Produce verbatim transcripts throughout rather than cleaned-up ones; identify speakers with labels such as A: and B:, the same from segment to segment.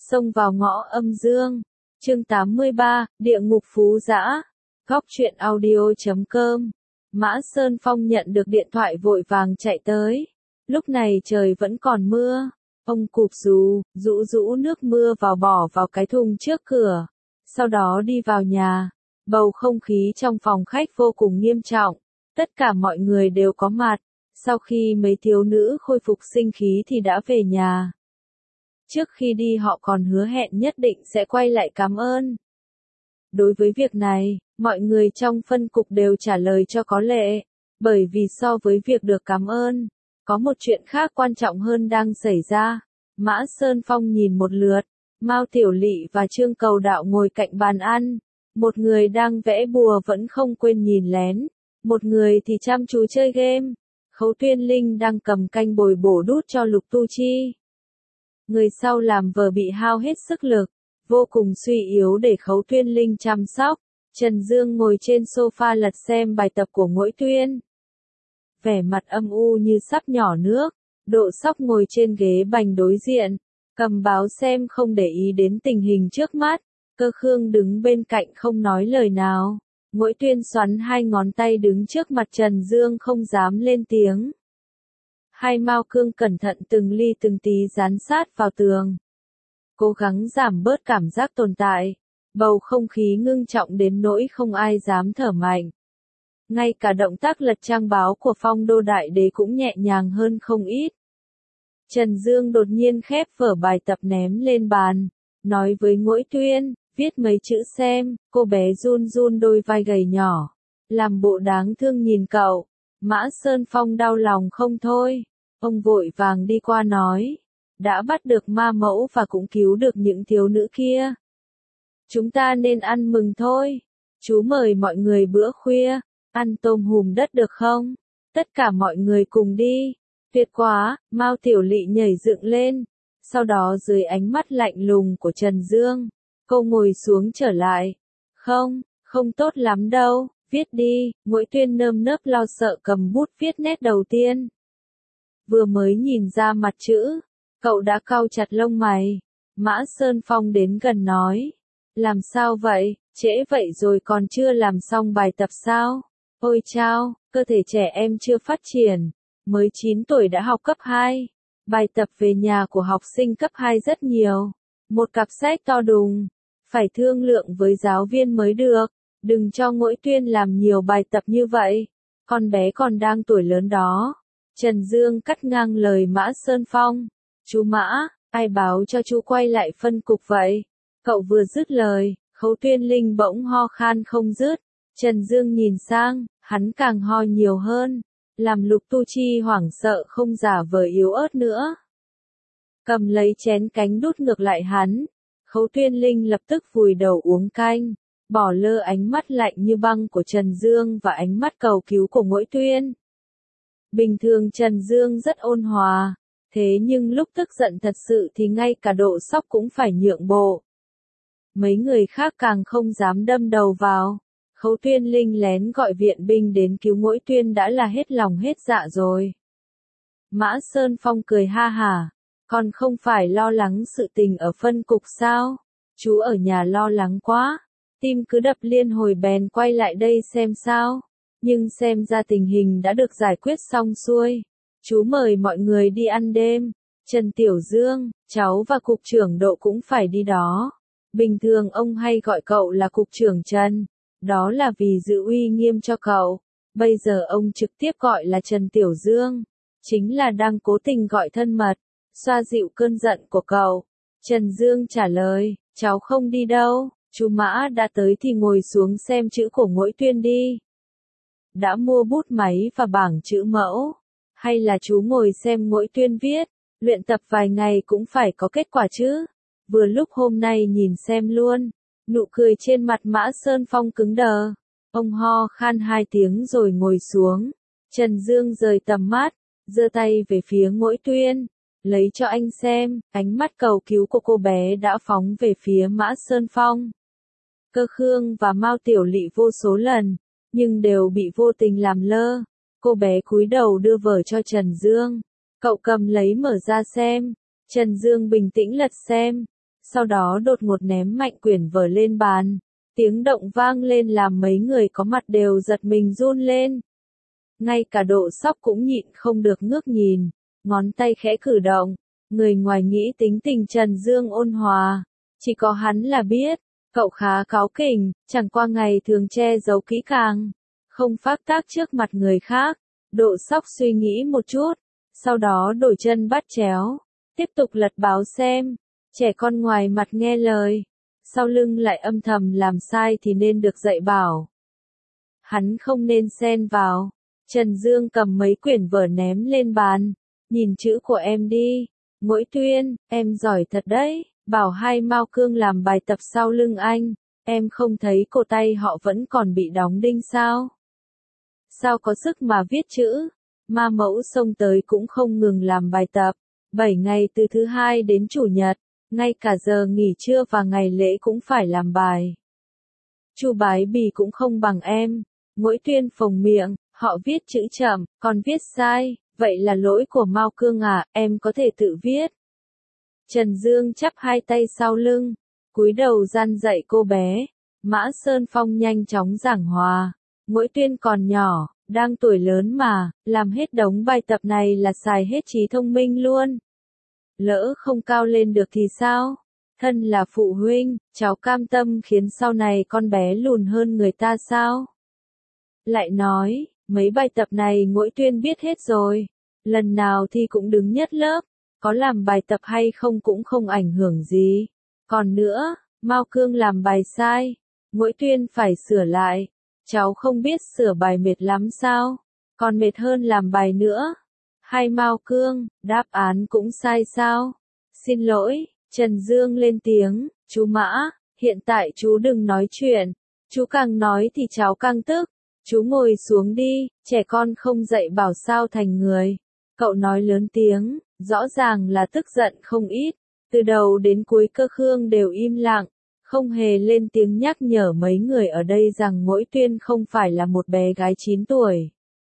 A: Xông vào ngõ âm dương. Chương tám mươi ba, Địa ngục phú dã. Góc truyện audio chấm com. Mã Sơn Phong nhận được điện thoại vội vàng chạy tới. Lúc này trời vẫn còn mưa. Ông cụp rú, rũ rũ nước mưa vào bỏ vào cái thùng trước cửa. Sau đó đi vào nhà. Bầu không khí trong phòng khách vô cùng nghiêm trọng. Tất cả mọi người đều có mặt. Sau khi mấy thiếu nữ khôi phục sinh khí thì đã về nhà. Trước khi đi họ còn hứa hẹn nhất định sẽ quay lại cảm ơn. Đối với việc này, mọi người trong phân cục đều trả lời cho có lệ. Bởi vì so với việc được cảm ơn, có một chuyện khác quan trọng hơn đang xảy ra. Mã Sơn Phong nhìn một lượt, Mao Tiểu Lị và Trương Cầu Đạo ngồi cạnh bàn ăn. Một người đang vẽ bùa vẫn không quên nhìn lén, một người thì chăm chú chơi game. Khấu Tuyên Linh đang cầm canh bồi bổ đút cho Lục Tu Chi. Người sau làm vờ bị hao hết sức lực, vô cùng suy yếu để Khấu Tuyên Linh chăm sóc. Trần Dương ngồi trên sofa lật xem bài tập của Ngũi Tuyên. Vẻ mặt âm u như sắp nhỏ nước, Độ Sóc ngồi trên ghế bành đối diện, cầm báo xem không để ý đến tình hình trước mắt. Cơ Khương đứng bên cạnh không nói lời nào. Ngũi Tuyên xoắn hai ngón tay đứng trước mặt Trần Dương không dám lên tiếng. Hai mao cương cẩn thận từng ly từng tí dán sát vào tường. Cố gắng giảm bớt cảm giác tồn tại. Bầu không khí ngưng trọng đến nỗi không ai dám thở mạnh. Ngay cả động tác lật trang báo của Phong Đô Đại Đế cũng nhẹ nhàng hơn không ít. Trần Dương đột nhiên khép vở bài tập ném lên bàn. Nói với Ngũi Tuyên, viết mấy chữ xem. Cô bé run run đôi vai gầy nhỏ. Làm bộ đáng thương nhìn cậu. Mã Sơn Phong đau lòng không thôi. Ông vội vàng đi qua nói. Đã bắt được ma mẫu và cũng cứu được những thiếu nữ kia. Chúng ta nên ăn mừng thôi. Chú mời mọi người bữa khuya. Ăn tôm hùm đất được không? Tất cả mọi người cùng đi. Tuyệt quá, Mao Tiểu Lị nhảy dựng lên. Sau đó dưới ánh mắt lạnh lùng của Trần Dương, cô ngồi xuống trở lại. Không, không tốt lắm đâu, viết đi. Ngũi Tuyên nơm nớp lo sợ cầm bút viết nét đầu tiên. Vừa mới nhìn ra mặt chữ, cậu đã cau chặt lông mày. Mã Sơn Phong đến gần nói. Làm sao vậy, trễ vậy rồi còn chưa làm xong bài tập sao? Ôi chao, cơ thể trẻ em chưa phát triển, mới chín tuổi đã học cấp hai. Bài tập về nhà của học sinh cấp hai rất nhiều. Một cặp sách to đùng, phải thương lượng với giáo viên mới được. Đừng cho Ngũi Tuyên làm nhiều bài tập như vậy, con bé còn đang tuổi lớn đó. Trần Dương cắt ngang lời Mã Sơn Phong. Chú Mã, ai báo cho chú quay lại phân cục vậy? Cậu vừa dứt lời, Khấu Tuyên Linh bỗng ho khan không dứt. Trần Dương nhìn sang, hắn càng ho nhiều hơn, làm Lục Tu Chi hoảng sợ không giả vờ yếu ớt nữa. Cầm lấy chén cánh đút ngược lại hắn. Khấu Tuyên Linh lập tức vùi đầu uống canh, bỏ lơ ánh mắt lạnh như băng của Trần Dương và ánh mắt cầu cứu của Ngũi Tuyên. Bình thường Trần Dương rất ôn hòa, thế nhưng lúc tức giận thật sự thì ngay cả Độ Sóc cũng phải nhượng bộ. Mấy người khác càng không dám đâm đầu vào. Khấu Tuyên Linh lén gọi viện binh đến cứu Ngũi Tuyên đã là hết lòng hết dạ rồi. Mã Sơn Phong cười ha hả. Còn không phải lo lắng sự tình ở phân cục sao? Chú ở nhà lo lắng quá. Tim cứ đập liên hồi bèn quay lại đây xem sao. Nhưng xem ra tình hình đã được giải quyết xong xuôi. Chú mời mọi người đi ăn đêm. Trần Tiểu Dương, cháu và cục trưởng Độ cũng phải đi đó. Bình thường ông hay gọi cậu là cục trưởng Trần. Đó là vì giữ uy nghiêm cho cậu. Bây giờ ông trực tiếp gọi là Trần Tiểu Dương. Chính là đang cố tình gọi thân mật, xoa dịu cơn giận của cậu. Trần Dương trả lời, cháu không đi đâu. Chú Mã đã tới thì ngồi xuống xem chữ của Ngũi Tuyên đi. Đã mua bút máy và bảng chữ mẫu. Hay là chú ngồi xem Ngũi Tuyên viết. Luyện tập vài ngày cũng phải có kết quả chứ. Vừa lúc hôm nay nhìn xem luôn. Nụ cười trên mặt Mã Sơn Phong cứng đờ. Ông ho khan hai tiếng rồi ngồi xuống. Trần Dương rời tầm mắt, giơ tay về phía Ngũi Tuyên. Lấy cho anh xem. Ánh mắt cầu cứu của cô bé đã phóng về phía Mã Sơn Phong. Cơ Khương và Mao Tiểu Lị vô số lần, nhưng đều bị vô tình làm lơ. Cô bé cúi đầu đưa vở cho Trần Dương. Cậu cầm lấy mở ra xem. Trần Dương bình tĩnh lật xem. sau đó đột ngột ném mạnh quyển vở lên bàn. Tiếng động vang lên làm mấy người có mặt đều giật mình run lên. Ngay cả Độ Sóc cũng nhịn không được ngước nhìn, ngón tay khẽ cử động, người ngoài nghĩ tính tình Trần Dương ôn hòa, chỉ có hắn là biết, cậu khá cáu kỉnh, chẳng qua ngày thường che giấu kỹ càng, không phát tác trước mặt người khác. Độ Sóc suy nghĩ một chút, sau đó đổi chân bắt chéo, tiếp tục lật báo xem, trẻ con ngoài mặt nghe lời, sau lưng lại âm thầm làm sai thì nên được dạy bảo. Hắn không nên xen vào. Trần Dương cầm mấy quyển vở ném lên bàn, nhìn chữ của em đi, Ngũi Tuyên, em giỏi thật đấy, bảo hai Mao Cương làm bài tập sau lưng anh, em không thấy cổ tay họ vẫn còn bị đóng đinh sao? Sao có sức mà viết chữ? Ma Mẫu xông tới cũng không ngừng làm bài tập, bảy ngày từ thứ hai đến chủ nhật, ngay cả giờ nghỉ trưa và ngày lễ cũng phải làm bài. Chu Bái Bì cũng không bằng em, Ngũi Tuyên phồng miệng, họ viết chữ chậm, còn viết sai, vậy là lỗi của Mao Cương à, em có thể tự viết. Trần Dương chắp hai tay sau lưng, cúi đầu gian dạy cô bé. Mã Sơn Phong nhanh chóng giảng hòa, Ngũi Tuyên còn nhỏ, đang tuổi lớn mà, làm hết đống bài tập này là xài hết trí thông minh luôn. Lỡ không cao lên được thì sao? Thân là phụ huynh, cháu cam tâm khiến sau này con bé lùn hơn người ta sao? Lại nói, mấy bài tập này Ngũi Tuyên biết hết rồi, lần nào thì cũng đứng nhất lớp, có làm bài tập hay không cũng không ảnh hưởng gì. Còn nữa, Mao Cương làm bài sai, Ngũi Tuyên phải sửa lại, cháu không biết sửa bài mệt lắm sao, còn mệt hơn làm bài nữa. Hay Mao Cương, đáp án cũng sai sao? Xin lỗi, Trần Dương lên tiếng, chú Mã, hiện tại chú đừng nói chuyện, chú càng nói thì cháu càng tức. Chú ngồi xuống đi, trẻ con không dạy bảo sao thành người. Cậu nói lớn tiếng, rõ ràng là tức giận không ít. Từ đầu đến cuối Cơ Khương đều im lặng, không hề lên tiếng nhắc nhở mấy người ở đây rằng Ngũi Tuyên không phải là một bé gái chín tuổi.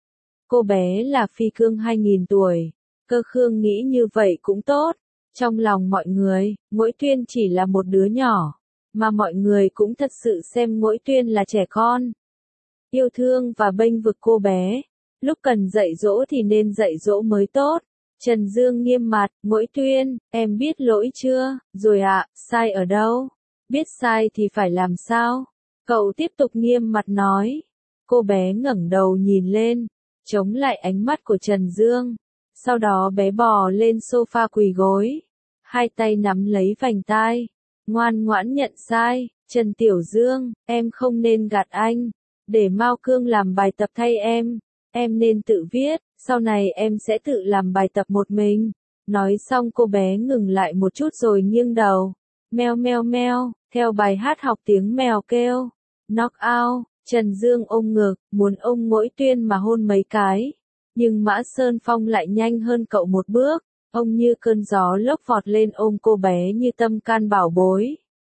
A: Cô bé là phi cương hai nghìn tuổi. Cơ Khương nghĩ như vậy cũng tốt. Trong lòng mọi người, Ngũi Tuyên chỉ là một đứa nhỏ, mà mọi người cũng thật sự xem Ngũi Tuyên là trẻ con. Yêu thương và bênh vực cô bé, lúc cần dạy dỗ thì nên dạy dỗ mới tốt. Trần Dương nghiêm mặt, Ngũi Tuyên, em biết lỗi chưa? Rồi ạ, à, sai ở đâu? Biết sai thì phải làm sao? Cậu tiếp tục nghiêm mặt nói. Cô bé ngẩng đầu nhìn lên, chống lại ánh mắt của Trần Dương. Sau đó bé bò lên sofa quỳ gối, hai tay nắm lấy vành tai, ngoan ngoãn nhận sai. Trần Tiểu Dương, em không nên gạt anh, để Mao Cương làm bài tập thay em, em nên tự viết, sau này em sẽ tự làm bài tập một mình. Nói xong cô bé ngừng lại một chút rồi nghiêng đầu, meo meo meo, theo bài hát học tiếng mèo kêu. Knock out, Trần Dương ôm ngực, muốn ôm Ngũi Tuyên mà hôn mấy cái. Nhưng Mã Sơn Phong lại nhanh hơn cậu một bước, ông như cơn gió lốc vọt lên ôm cô bé như tâm can bảo bối.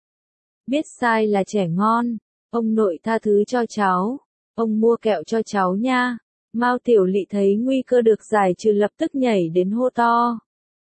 A: Biết sai là trẻ ngon, ông nội tha thứ cho cháu, ông mua kẹo cho cháu nha. Mao Tiểu Lị thấy nguy cơ được giải trừ lập tức nhảy đến hô to.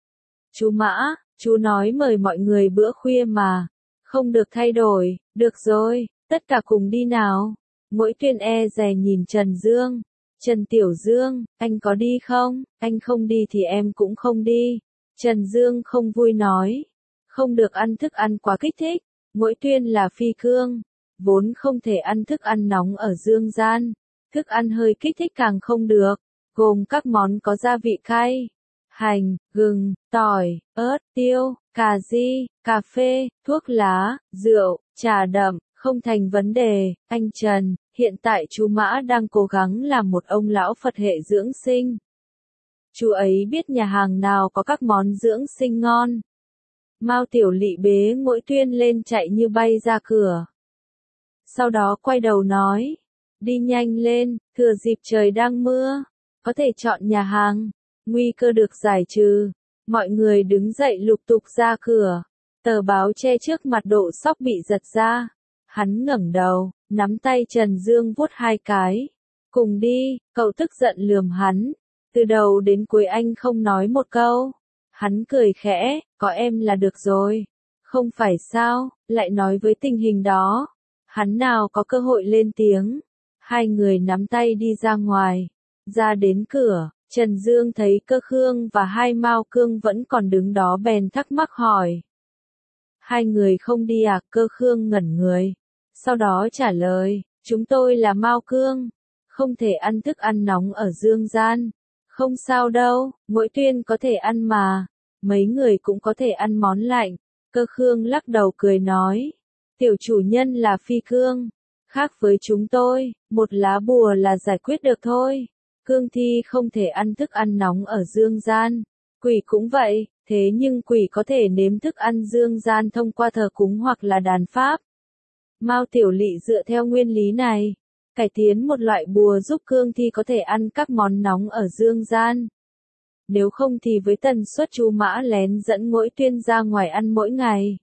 A: Chú Mã, chú nói mời mọi người bữa khuya mà, không được thay đổi, được rồi, tất cả cùng đi nào. Ngũi Tuyên e dè nhìn Trần Dương. Trần Tiểu Dương, anh có đi không? Anh không đi thì em cũng không đi. Trần Dương không vui nói. Không được ăn thức ăn quá kích thích. Ngũi Tuyên là phi cương, vốn không thể ăn thức ăn nóng ở dương gian. Thức ăn hơi kích thích càng không được, gồm các món có gia vị cay, hành, gừng, tỏi, ớt, tiêu, cà ri, cà phê, thuốc lá, rượu, trà đậm, không thành vấn đề. Anh Trần, hiện tại chú Mã đang cố gắng làm một ông lão Phật hệ dưỡng sinh. Chú ấy biết nhà hàng nào có các món dưỡng sinh ngon. Mao Tiểu Lị bế Ngũi Tuyên lên chạy như bay ra cửa. Sau đó quay đầu nói, đi nhanh lên, thừa dịp trời đang mưa, có thể chọn nhà hàng, nguy cơ được giải trừ. Mọi người đứng dậy lục tục ra cửa, tờ báo che trước mặt Độ Sóc bị giật ra. Hắn ngẩng đầu, nắm tay Trần Dương vuốt hai cái. Cùng đi, cậu tức giận lườm hắn. Từ đầu đến cuối anh không nói một câu. Hắn cười khẽ, có em là được rồi. Không phải sao, lại nói với tình hình đó. Hắn nào có cơ hội lên tiếng. Hai người nắm tay đi ra ngoài. Ra đến cửa, Trần Dương thấy Cơ Khương và hai Mao Cương vẫn còn đứng đó bèn thắc mắc hỏi. Hai người không đi à? Cơ Khương ngẩn người. Sau đó trả lời, chúng tôi là Mao Cương. Không thể ăn thức ăn nóng ở dương gian. Không sao đâu, Mỗi Tuyên có thể ăn mà. Mấy người cũng có thể ăn món lạnh. Cơ Khương lắc đầu cười nói. Tiểu chủ nhân là phi cương. Khác với chúng tôi, một lá bùa là giải quyết được thôi. Cương thi không thể ăn thức ăn nóng ở dương gian. Quỷ cũng vậy, thế nhưng quỷ có thể nếm thức ăn dương gian thông qua thờ cúng hoặc là đàn pháp. Mao Tiểu Lị dựa theo nguyên lý này, cải tiến một loại bùa giúp cương thi có thể ăn các món nóng ở dương gian. Nếu không thì với tần suất Chu Mã lén dẫn Mỗi Tuyên ra ngoài ăn mỗi ngày.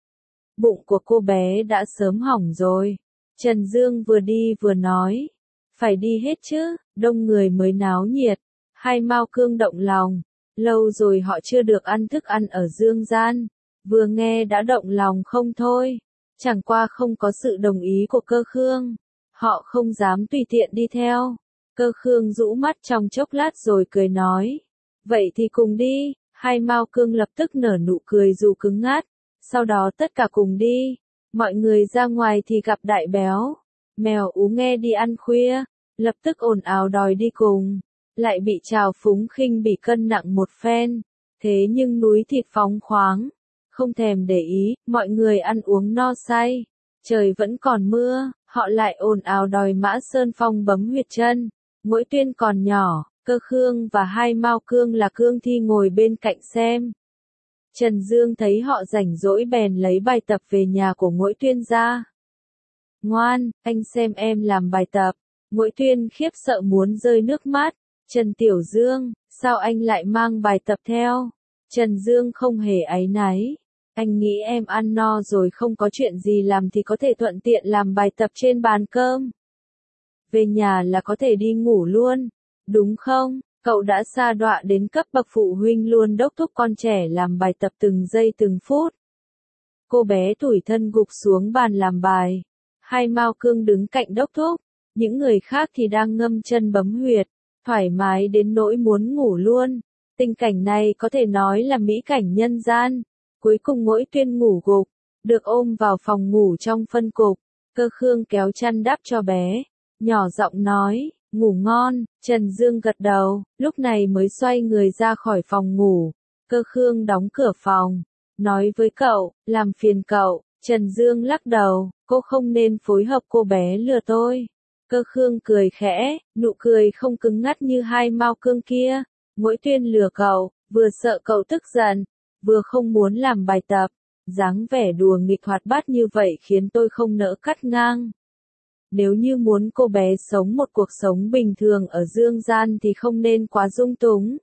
A: Bụng của cô bé đã sớm hỏng rồi. Trần Dương vừa đi vừa nói. Phải đi hết chứ, đông người mới náo nhiệt. Hai Mao Cương động lòng. Lâu rồi họ chưa được ăn thức ăn ở dương gian. Vừa nghe đã động lòng không thôi. Chẳng qua không có sự đồng ý của Cơ Khương. Họ không dám tùy tiện đi theo. Cơ Khương rũ mắt trong chốc lát rồi cười nói. Vậy thì cùng đi. Hai Mao Cương lập tức nở nụ cười dù cứng ngắt. Sau đó tất cả cùng đi. Mọi người ra ngoài thì gặp Đại Béo. Mèo Ú nghe đi ăn khuya. Lập tức ồn ào đòi đi cùng. Lại bị trào phúng khinh bỉ cân nặng một phen. Thế nhưng núi thịt phóng khoáng. Không thèm để ý, mọi người ăn uống no say. Trời vẫn còn mưa, họ lại ồn ào đòi Mã Sơn Phong bấm huyệt chân. Mỗi Tuyên còn nhỏ, Cơ Khương và hai Mao Cương là cương thi ngồi bên cạnh xem. Trần Dương thấy họ rảnh rỗi bèn lấy bài tập về nhà của Mỗi Tuyên ra. Ngoan, anh xem em làm bài tập. Mỗi Tuyên khiếp sợ muốn rơi nước mắt. Trần Tiểu Dương, sao anh lại mang bài tập theo? Trần Dương không hề áy náy. Anh nghĩ em ăn no rồi không có chuyện gì làm thì có thể thuận tiện làm bài tập trên bàn cơm. Về nhà là có thể đi ngủ luôn, đúng không? Cậu đã sa đọa đến cấp bậc phụ huynh luôn đốc thúc con trẻ làm bài tập từng giây từng phút. Cô bé tủi thân gục xuống bàn làm bài. Hai Mao Cương đứng cạnh đốc thúc. Những người khác thì đang ngâm chân bấm huyệt. Thoải mái đến nỗi muốn ngủ luôn. Tình cảnh này có thể nói là mỹ cảnh nhân gian. Cuối cùng Mỗi Tuyên ngủ gục. Được ôm vào phòng ngủ trong phân cục. Cơ Khương kéo chăn đắp cho bé. Nhỏ giọng nói, ngủ ngon. Trần Dương gật đầu, lúc này mới xoay người ra khỏi phòng ngủ. Cơ Khương đóng cửa phòng. Nói với cậu, làm phiền cậu. Trần Dương lắc đầu, cô không nên phối hợp cô bé lừa tôi. Cơ Khương cười khẽ, nụ cười không cứng ngắt như hai Mao Cương kia. Mỗi Tuyên lừa cậu, vừa sợ cậu tức giận, vừa không muốn làm bài tập. Dáng vẻ đùa nghịch hoạt bát như vậy khiến tôi không nỡ cắt ngang. Nếu như muốn cô bé sống một cuộc sống bình thường ở dương gian thì không nên quá dung túng.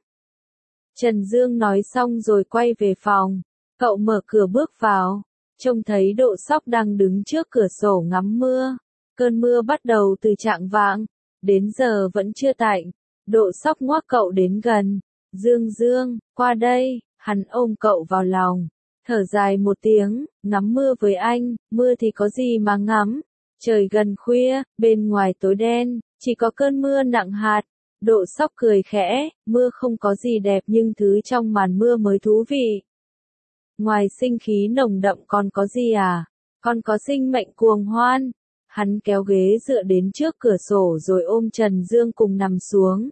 A: Trần Dương nói xong rồi quay về phòng. Cậu mở cửa bước vào. Trông thấy Độ Sóc đang đứng trước cửa sổ ngắm mưa. Cơn mưa bắt đầu từ chạng vạng. Đến giờ vẫn chưa tạnh. Độ Sóc ngoắc cậu đến gần. Dương Dương, qua đây. Hắn ôm cậu vào lòng. Thở dài một tiếng, ngắm mưa với anh. Mưa thì có gì mà ngắm. Trời gần khuya, bên ngoài tối đen, chỉ có cơn mưa nặng hạt. Độ Sóc cười khẽ, mưa không có gì đẹp nhưng thứ trong màn mưa mới thú vị. Ngoài sinh khí nồng đậm còn có gì à? Còn có sinh mệnh cuồng hoan. Hắn kéo ghế dựa đến trước cửa sổ rồi ôm Trần Dương cùng nằm xuống.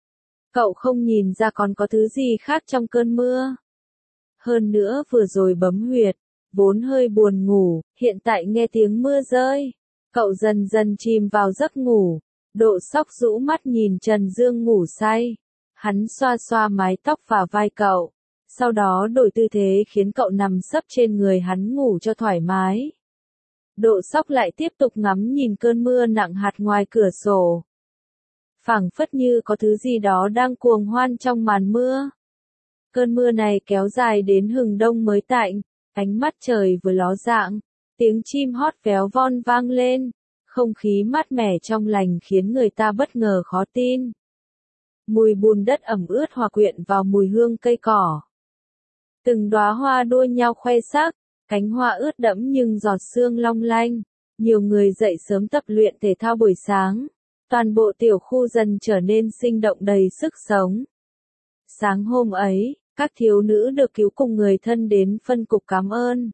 A: Cậu không nhìn ra còn có thứ gì khác trong cơn mưa. Hơn nữa vừa rồi bấm huyệt, vốn hơi buồn ngủ, hiện tại nghe tiếng mưa rơi. Cậu dần dần chìm vào giấc ngủ. Độ Sóc rũ mắt nhìn Trần Dương ngủ say. Hắn xoa xoa mái tóc và vai cậu. Sau đó đổi tư thế khiến cậu nằm sấp trên người hắn ngủ cho thoải mái. Độ Sóc lại tiếp tục ngắm nhìn cơn mưa nặng hạt ngoài cửa sổ. Phảng phất như có thứ gì đó đang cuồng hoan trong màn mưa. Cơn mưa này kéo dài đến hừng đông mới tạnh. Ánh mắt trời vừa ló dạng. Tiếng chim hót véo von vang lên. Không khí mát mẻ trong lành khiến người ta bất ngờ khó tin. Mùi bùn đất ẩm ướt hòa quyện vào mùi hương cây cỏ. Từng đóa hoa đua nhau khoe sắc. Cánh hoa ướt đẫm nhưng giọt sương long lanh. Nhiều người dậy sớm tập luyện thể thao buổi sáng. Toàn bộ tiểu khu dần trở nên sinh động đầy sức sống. Sáng hôm ấy, các thiếu nữ được cứu cùng người thân đến phân cục cảm ơn.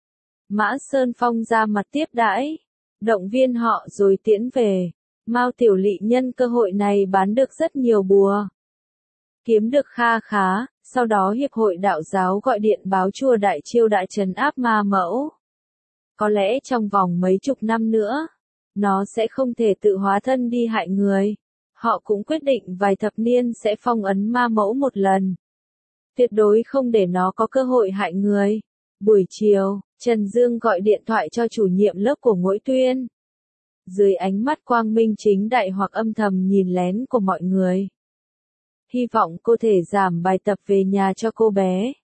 A: Mã Sơn Phong ra mặt tiếp đãi, động viên họ rồi tiễn về. Mao Tiểu Lị nhân cơ hội này bán được rất nhiều bùa. Kiếm được kha khá, sau đó Hiệp hội Đạo giáo gọi điện báo chùa Đại Chiêu đã trấn áp ma mẫu. Có lẽ trong vòng mấy chục năm nữa, nó sẽ không thể tự hóa thân đi hại người. Họ cũng quyết định vài thập niên sẽ phong ấn ma mẫu một lần. Tuyệt đối không để nó có cơ hội hại người. Buổi chiều, Trần Dương gọi điện thoại cho chủ nhiệm lớp của Ngỗi Tuyên. Dưới ánh mắt quang minh chính đại hoặc âm thầm nhìn lén của mọi người. Hy vọng cô thể giảm bài tập về nhà cho cô bé.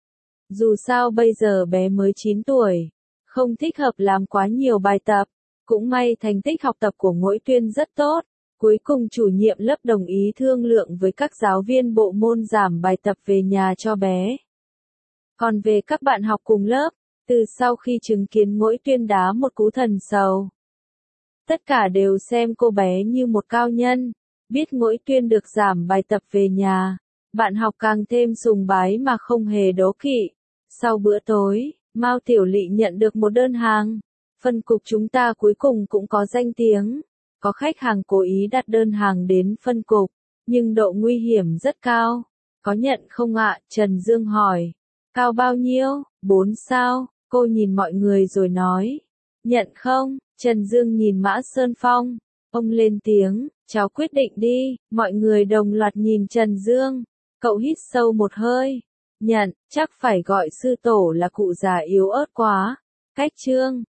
A: Dù sao bây giờ bé mới chín tuổi, không thích hợp làm quá nhiều bài tập. Cũng may thành tích học tập của Ngỗi Tuyên rất tốt. Cuối cùng chủ nhiệm lớp đồng ý thương lượng với các giáo viên bộ môn giảm bài tập về nhà cho bé. Còn về các bạn học cùng lớp, từ sau khi chứng kiến Ngỗi Tuyên đá một cú thần sầu, tất cả đều xem cô bé như một cao nhân. Biết Ngỗi Tuyên được giảm bài tập về nhà, bạn học càng thêm sùng bái mà không hề đố kỵ. Sau bữa tối, Mao Tiểu Lị nhận được một đơn hàng. Phân cục chúng ta cuối cùng cũng có danh tiếng. Có khách hàng cố ý đặt đơn hàng đến phân cục, nhưng độ nguy hiểm rất cao. Có nhận không ạ? Trần Dương hỏi. Cao bao nhiêu? Bốn sao? Cô nhìn mọi người rồi nói. Nhận không? Trần Dương nhìn Mã Sơn Phong. Ông lên tiếng, cháu quyết định đi. Mọi người đồng loạt nhìn Trần Dương. Cậu hít sâu một hơi. Nhận, chắc phải gọi sư tổ là cụ già yếu ớt quá. Cách chương.